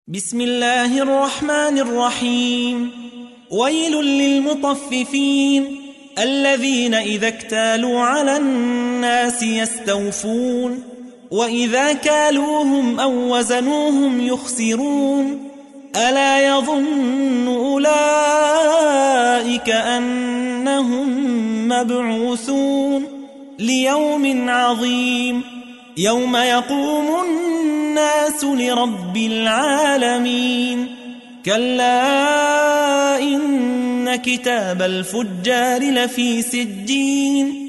بسم الله الرحمن الرحيم. ويل للمطففين الذين إذا اكتالوا على الناس يستوفون وإذا كالوهم أو وزنوهم يخسرون ألا يظن أولئك أنهم مبعوثون ليوم عظيم يوم يقوم الناس لرب العالمين. كلا إن كتاب الفجار لفي سجين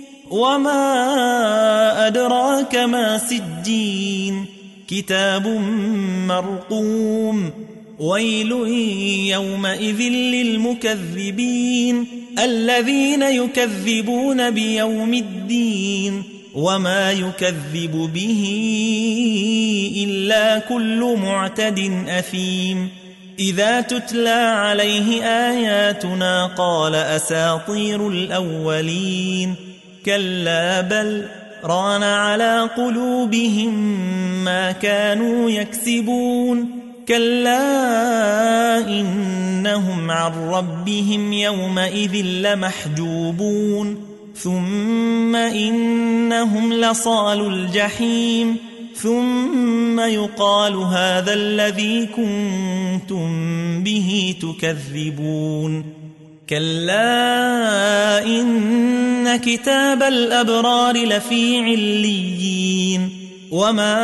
وما أدراك ما سجين كتاب مرقوم. ويل يومئذ للمكذبين الذين يكذبون بيوم الدين وما يكذب به إلا كل معتد أثيم. إذا تتلى عليه آياتنا قال أساطير الأولين كلا بل ران على قلوبهم ما كانوا يكسبون. كلا إنهم عن ربهم يومئذ لمحجوبون ثم إنهم لصالوا الجحيم ثم يقال هذا الذي كنتم به تكذبون. كلا إن كتاب الأبرار لفي عليين وما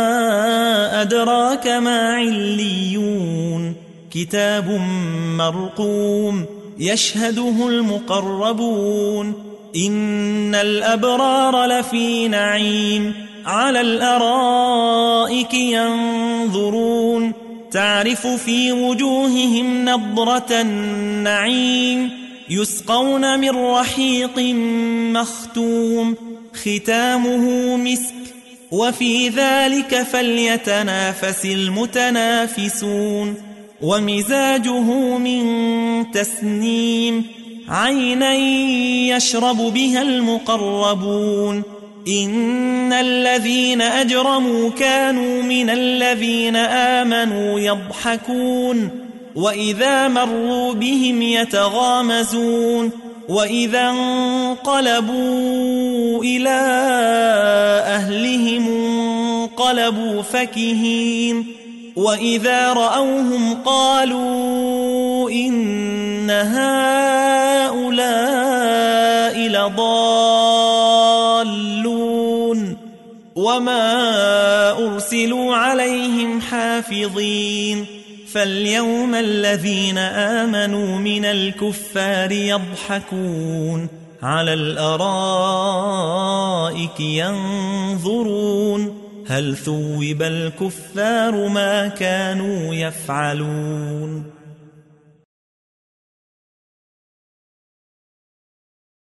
أدراك ما عليون كتاب مرقوم يشهده المقربون. إن الأبرار لفي نعيم على الأرائك ينظرون تعرف في وجوههم نضرة النعيم يسقون من رحيق مختوم ختامه مسك وفي ذلك فليتنافس المتنافسون. ومزاجه من تسنيم عينا يشرب بها المقربون. إن الذين أجرموا كانوا من الذين آمنوا يضحكون وإذا مروا بهم يتغامزون وإذا انقلبوا إلى أهلهم انقلبوا فكهين وإذا رأوهم قالوا إن هؤلاء لضالون وما أرسلوا عليهم حافظين. فاليوم الذين آمنوا من الكفار يضحكون على الأرائك ينظرون هل ثوب الكفار ما كانوا يفعلون.